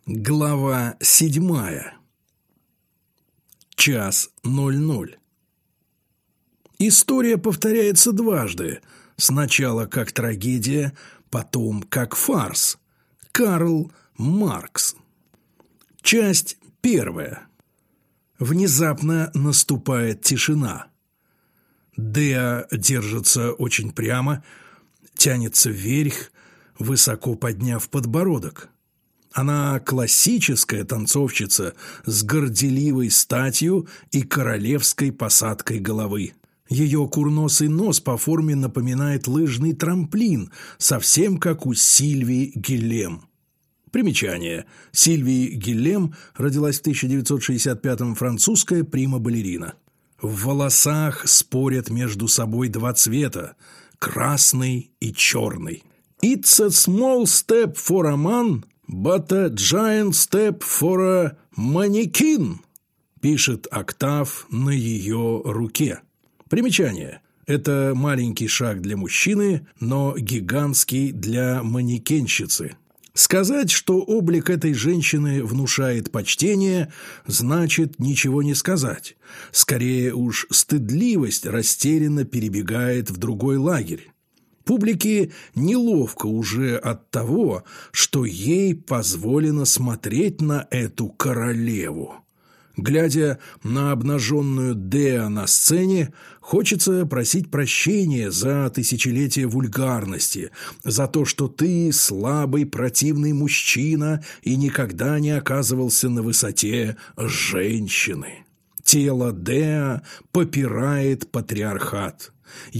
Глава 7. 1:00. История повторяется дважды. Сначала как трагедия, потом как фарс. Карл Маркс. Часть 1. Внезапно наступает тишина. Деа держится очень прямо, тянется вверх, высоко подняв подбородок. Она классическая танцовщица с горделивой статью и королевской посадкой головы. Ее курносый нос по форме напоминает лыжный трамплин, совсем как у Сильвии Гиллем. Примечание. Сильвия Гиллем родилась в 1965-м, французская прима-балерина. В волосах спорят между собой два цвета – красный и черный. «It's a small step for a man, but a giant step for a mannequin», пишет Октав на ее руке. Примечание. Это маленький шаг для мужчины, но гигантский для манекенщицы. Сказать, что облик этой женщины внушает почтение, значит ничего не сказать. Скорее уж стыдливость растерянно перебегает в другой лагерь. Публике неловко уже от того, что ей позволено смотреть на эту королеву. Глядя на обнаженную Деа на сцене, хочется просить прощения за тысячелетие вульгарности, за то, что ты слабый, противный мужчина и никогда не оказывался на высоте женщины. Тело Деа попирает патриархат.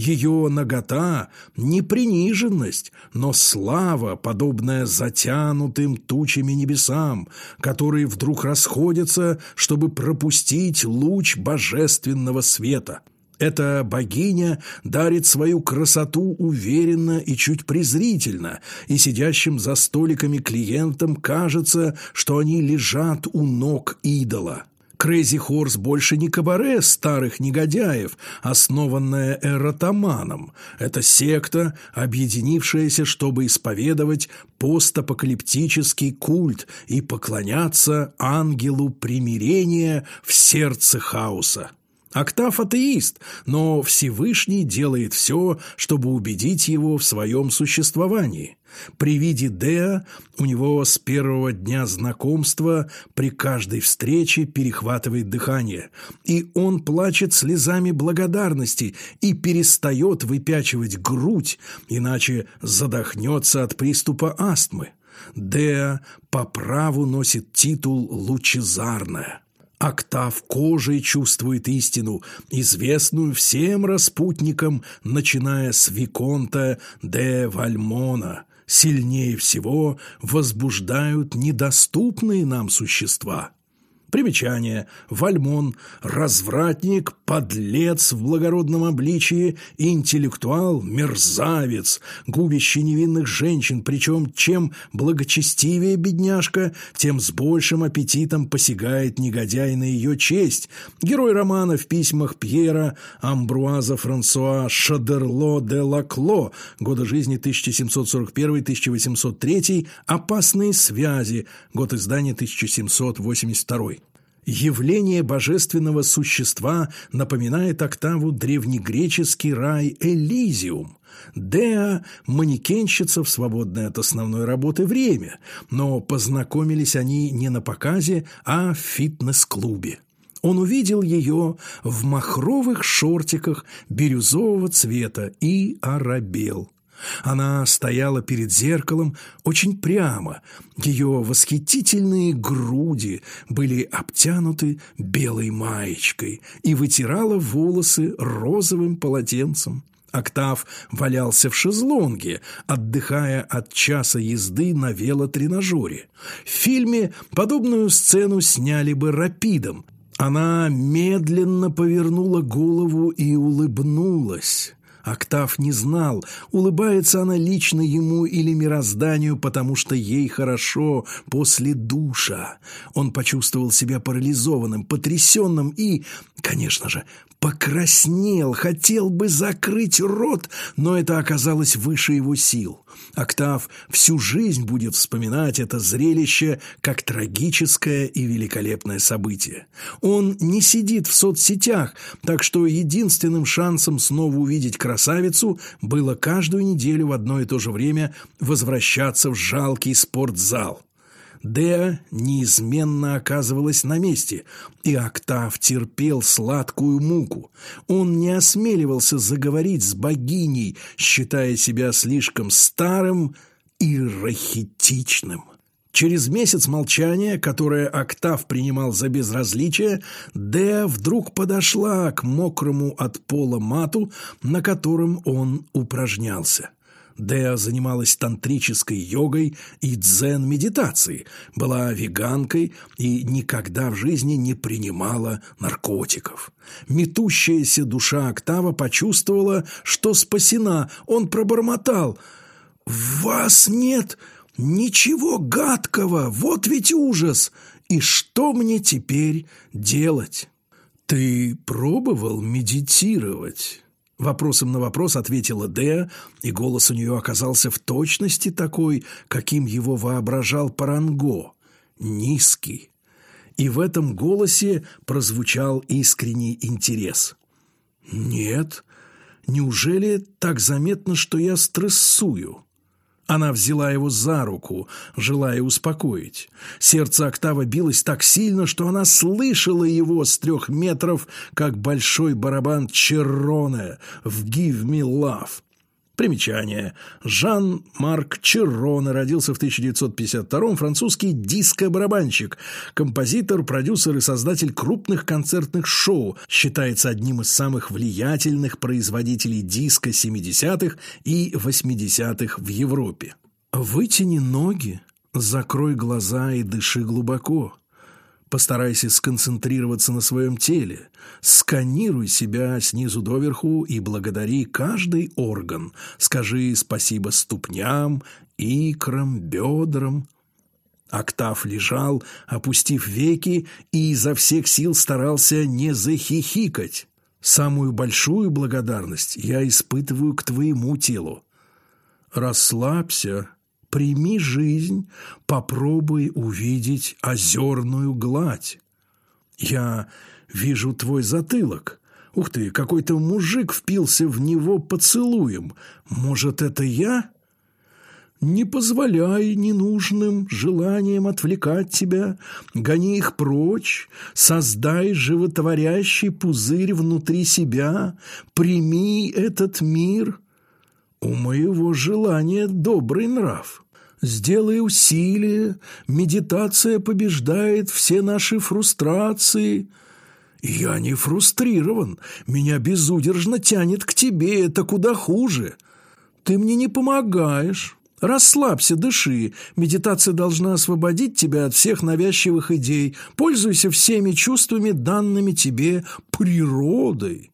Ее нагота – не приниженность, но слава, подобная затянутым тучами небесам, которые вдруг расходятся, чтобы пропустить луч божественного света. Эта богиня дарит свою красоту уверенно и чуть презрительно, и сидящим за столиками клиентам кажется, что они лежат у ног идола. Крейзи Хорс больше не кабаре старых негодяев, основанная эротоманом. Это секта, объединившаяся, чтобы исповедовать постапокалиптический культ и поклоняться ангелу примирения в сердце хаоса. Октав атеист, но Всевышний делает все, чтобы убедить его в своем существовании. При виде Деа у него с первого дня знакомства при каждой встрече перехватывает дыхание, и он плачет слезами благодарности и перестает выпячивать грудь, иначе задохнется от приступа астмы. Деа по праву носит титул «Лучезарная». Октав кожей чувствует истину, известную всем распутникам, начиная с Виконта де Вальмона. Сильнее всего возбуждают недоступные нам существа. Примечание. Вальмон – развратник, подлец в благородном обличии, интеллектуал, мерзавец, губящий невинных женщин, причем чем благочестивее бедняжка, тем с большим аппетитом посягает негодяй на ее честь. Герой романа в письмах Пьера Амбруаза Франсуа Шадерло де Лакло, годы жизни 1741-1803, «Опасные связи», год издания 1782. Явление божественного существа напоминает Октаву древнегреческий рай Элизиум. Деа – манекенщица в свободное от основной работы время, но познакомились они не на показе, а в фитнес-клубе. Он увидел ее в махровых шортиках бирюзового цвета и оробел. Она стояла перед зеркалом очень прямо, ее восхитительные груди были обтянуты белой маечкой и вытирала волосы розовым полотенцем. Октав валялся в шезлонге, отдыхая от часа езды на велотренажере. В фильме подобную сцену сняли бы рапидом. Она медленно повернула голову и улыбнулась. Октав не знал, улыбается она лично ему или мирозданию, потому что ей хорошо после душа. Он почувствовал себя парализованным, потрясенным и, конечно же, покраснел, хотел бы закрыть рот, но это оказалось выше его сил. Октав всю жизнь будет вспоминать это зрелище как трагическое и великолепное событие. Он не сидит в соцсетях, так что единственным шансом снова увидеть красавицу было каждую неделю в одно и то же время возвращаться в жалкий спортзал. Деа неизменно оказывалась на месте, и Октав терпел сладкую муку. Он не осмеливался заговорить с богиней, считая себя слишком старым и рахитичным. Через месяц молчания, которое Октав принимал за безразличие, Деа вдруг подошла к мокрому от пола мату, на котором он упражнялся. Деа занималась тантрической йогой и дзен-медитацией, была веганкой и никогда в жизни не принимала наркотиков. Метущаяся душа Октава почувствовала, что спасена. Он пробормотал: «В вас нет ничего гадкого, вот ведь ужас! И что мне теперь делать?» «Ты пробовал медитировать?» Вопросом на вопрос ответила Деа, и голос у нее оказался в точности такой, каким его воображал Паранго, низкий. И в этом голосе прозвучал искренний интерес. «Нет, неужели так заметно, что я стрессую?» Она взяла его за руку, желая успокоить. Сердце Октава билось так сильно, что она слышала его с 3 метров, как большой барабан Черроне в «Give me love». Примечание. Жан-Марк Черроне родился в 1952-м, французский диско-барабанщик, композитор, продюсер и создатель крупных концертных шоу, считается одним из самых влиятельных производителей диска 70-х и 80-х в Европе. Вытяни ноги, закрой глаза и дыши глубоко. Постарайся сконцентрироваться на своем теле. Сканируй себя снизу доверху и благодари каждый орган. Скажи спасибо ступням, икрам, бедрам. Октав лежал, опустив веки, и изо всех сил старался не захихикать. Самую большую благодарность я испытываю к твоему телу. Расслабься. Прими жизнь, попробуй увидеть озерную гладь. Я вижу твой затылок. Ух ты, какой-то мужик впился в него поцелуем. Может, это я? Не позволяй ненужным желаниям отвлекать тебя. Гони их прочь. Создай животворящий пузырь внутри себя. Прими этот мир. У моего желания добрый нрав. Сделай усилие, медитация побеждает все наши фрустрации. Я не фрустрирован, меня безудержно тянет к тебе, это куда хуже. Ты мне не помогаешь. Расслабься, дыши. Медитация должна освободить тебя от всех навязчивых идей. Пользуйся всеми чувствами, данными тебе природой.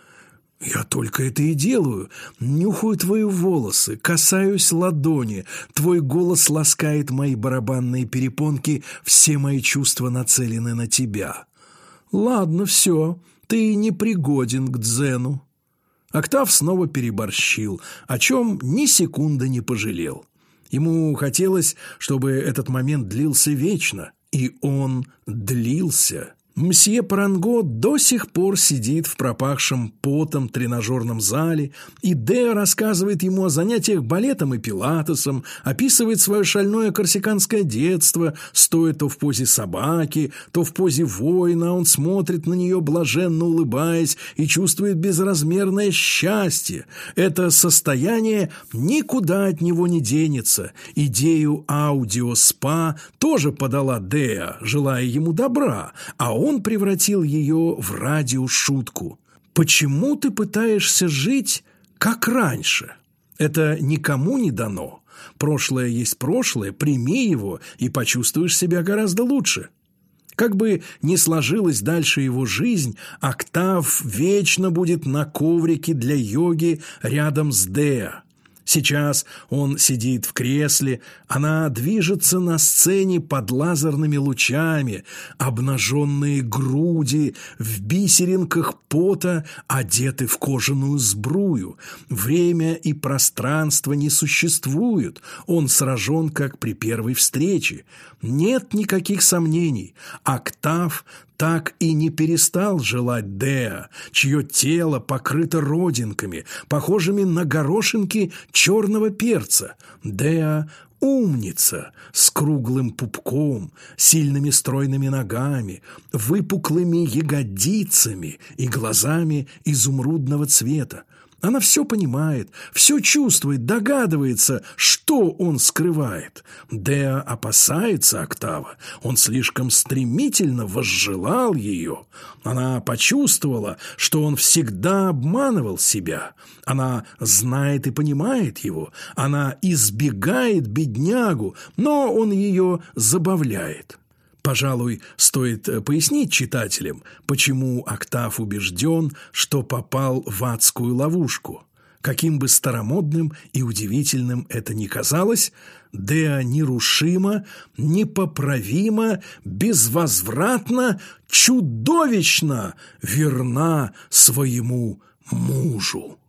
Я только это и делаю. Нюхаю твои волосы, касаюсь ладони. Твой голос ласкает мои барабанные перепонки. Все мои чувства нацелены на тебя. Ладно, все. Ты непригоден к дзену. Октав снова переборщил, о чем ни секунды не пожалел. Ему хотелось, чтобы этот момент длился вечно. И он длился. Мсье Паранго до сих пор сидит в пропахшем потом тренажерном зале, и Деа рассказывает ему о занятиях балетом и пилатесом, описывает свое шальное корсиканское детство, стоя то в позе собаки, то в позе воина. Он смотрит на нее, блаженно улыбаясь, и чувствует безразмерное счастье. Это состояние никуда от него не денется. Идею аудиоспа тоже подала Деа, желая ему добра, а он превратил ее в радиошутку. «Почему ты пытаешься жить, как раньше? Это никому не дано. Прошлое есть прошлое, прими его и почувствуешь себя гораздо лучше». Как бы ни сложилась дальше его жизнь, Октав вечно будет на коврике для йоги рядом с Деа. Сейчас он сидит в кресле, она движется на сцене под лазерными лучами, обнаженные груди в бисеринках пота одеты в кожаную сбрую. Время и пространство не существуют, он сражен, как при первой встрече. Нет никаких сомнений, Октав так и не перестал желать Деа, чье тело покрыто родинками, похожими на горошинки черного перца. Деа – умница с круглым пупком, сильными стройными ногами, выпуклыми ягодицами и глазами изумрудного цвета. Она все понимает, все чувствует, догадывается, что он скрывает. Деа опасается Октава, он слишком стремительно возжелал ее. Она почувствовала, что он всегда обманывал себя. Она знает и понимает его, она избегает беднягу, но он ее забавляет. Пожалуй, стоит пояснить читателям, почему Октав убежден, что попал в адскую ловушку. Каким бы старомодным и удивительным это ни казалось, Деа нерушимо, непоправимо, безвозвратно, чудовищно верна своему мужу.